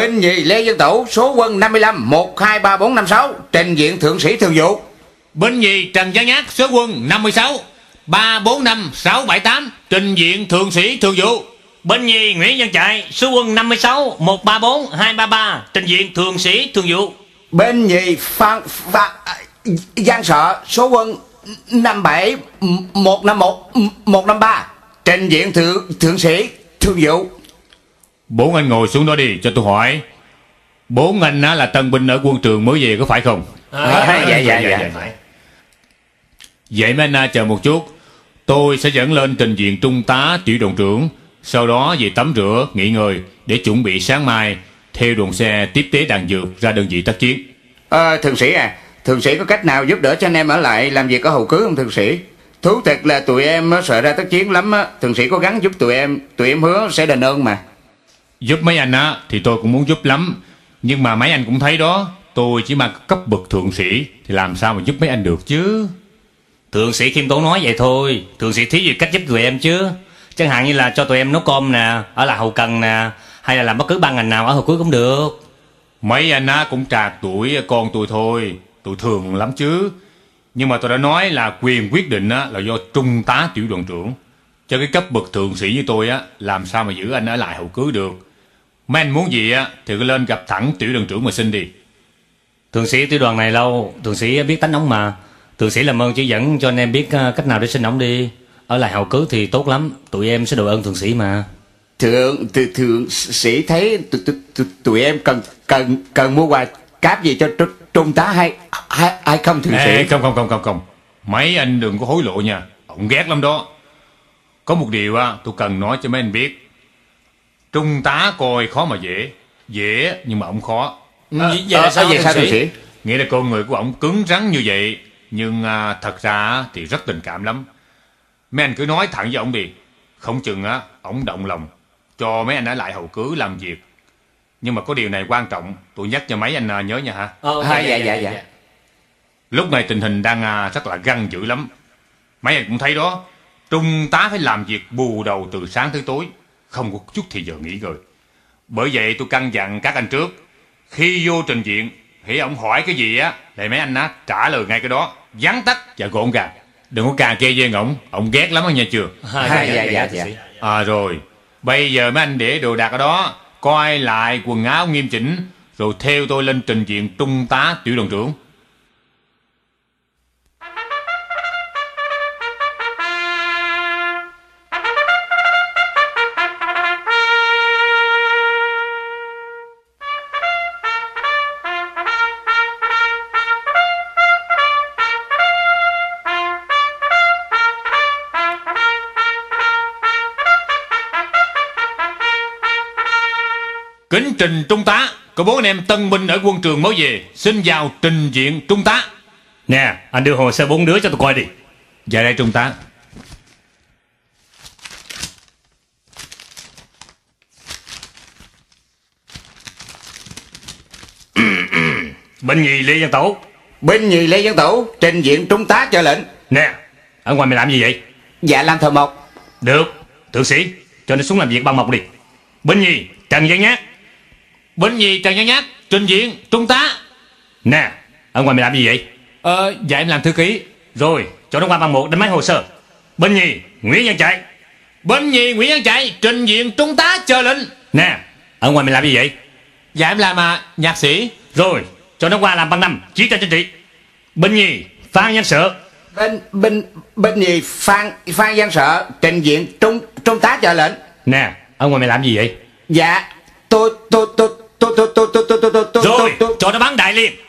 Binh nhì Lê Văn Tửu, số quân 55 123456, trình diện thượng sĩ thường vụ. Binh nhì Trần Văn Nhát, số quân 56 345678, trình diện thượng sĩ thường vụ. Binh nhì Nguyễn Văn Chạy, số quân 56 134233, trình diện thượng sĩ thường vụ. Binh nhì Phan Giang Sợ, số quân 57 151153, trình diện thượng sĩ thường vụ. 4 anh ngồi xuống đó đi cho tôi hỏi. 4 anh là tân binh ở quân trường mới về có phải không? Dạ. Vậy mấy anh chờ một chút. Tôi sẽ dẫn lên trình diện trung tá tiểu đoàn trưởng, sau đó về tắm rửa nghỉ ngơi để chuẩn bị sáng mai theo đoàn xe tiếp tế đạn dược ra đơn vị tác chiến. Thượng sĩ thượng sĩ có cách nào giúp đỡ cho anh em ở lại làm việc ở hậu cứ không thượng sĩ? Thú thật là tụi em sợ ra tác chiến lắm á. Thượng sĩ cố gắng giúp tụi em hứa sẽ đền ơn mà. Giúp mấy anh thì tôi cũng muốn giúp lắm, nhưng mà mấy anh cũng thấy đó, tôi chỉ mang cấp bậc thượng sĩ thì làm sao mà giúp mấy anh được chứ. Thượng sĩ khiêm tốn nói vậy thôi. Thượng sĩ thí gì cách giúp tụi em chứ. Chẳng hạn như là cho tụi em nấu cơm nè, ở lại hậu cần nè, hay là làm bất cứ ban ngành nào ở hậu cuối cũng được. Mấy anh cũng trạc tuổi con tôi thôi, tôi thường lắm chứ. Nhưng mà tôi đã nói là quyền quyết định là do trung tá tiểu đoàn trưởng. Cho cái cấp bậc thượng sĩ như tôi làm sao mà giữ anh ở lại hậu cứ được. Mấy anh muốn gì thì cứ lên gặp thẳng tiểu đoàn trưởng mà xin đi. Thượng sĩ tiểu đoàn này lâu, thượng sĩ biết tánh ống mà. Thượng sĩ làm ơn chỉ dẫn cho anh em biết cách nào để xin ổng đi. Ở lại hậu cứ thì tốt lắm, tụi em sẽ đội ơn thượng sĩ mà. Thượng sĩ thấy tụi em cần mua quà cáp gì cho trung tá hay không thượng sĩ? Không. Mấy anh đừng có hối lộ nha, ổng ghét lắm đó. Có một điều tôi cần nói cho mấy anh biết. Trung tá coi khó mà dễ nhưng mà ổng khó. Vậy là sao thượng sĩ? Nghĩa là con người của ổng cứng rắn như vậy, nhưng thật ra thì rất tình cảm lắm. Mấy anh cứ nói thẳng với ổng đi, không chừng ổng động lòng cho mấy anh ở lại hậu cứ làm việc. Nhưng mà có điều này quan trọng, tôi nhắc cho mấy anh nhớ nha hả? Dạ. Lúc này tình hình đang rất là găng dữ lắm. Mấy anh cũng thấy đó, trung tá phải làm việc bù đầu từ sáng tới tối, không có chút thì giờ nghỉ ngơi. Bởi vậy tôi căn dặn các anh trước, khi vô trình diện, hễ ổng hỏi cái gì thì mấy anh trả lời ngay cái đó, vắn tắt và gọn gàng. Đừng có cà kê với ổng ghét lắm nha chưa? Dạ. Rồi, bây giờ mấy anh để đồ đạc ở đó, coi lại quần áo nghiêm chỉnh, rồi theo tôi lên trình diện trung tá tiểu đoàn trưởng. Kính trình trung tá, có 4 anh em tân binh ở quân trường mới về, xin vào trình diện trung tá. Nè, anh đưa hồ sơ 4 đứa cho tôi coi đi. Dạ đây trung tá. Binh nhì Lê Văn Tửu. Binh nhì Lê Văn Tửu, trình diện trung tá chờ lệnh. Nè, ở ngoài mày làm gì vậy? Dạ làm thợ mộc. Được, thượng sĩ, cho nó xuống làm việc ban mộc đi. Binh nhì Trần Văn Nhát. Binh nhì Trần Văn Nhát, trình diện trung tá. Nè, ở ngoài mày làm gì vậy? Dạ em làm thư ký. Rồi, cho nó qua ban 1 đánh máy hồ sơ. Binh nhì Nguyễn Văn Chạy. Binh nhì Nguyễn Văn Chạy, trình diện trung tá chờ lệnh. Nè, ở ngoài mày làm gì vậy? Dạ em làm nhạc sĩ. Rồi, cho nó qua làm ban 5 chỉ tra chính trị. Binh nhì Phan Văn Sợ. Binh nhì Phan Văn Sợ, trình diện trung tá chờ lệnh. Nè, ở ngoài mày làm gì vậy? Dạ, tôi Rồi, cho nó bắn đại liền.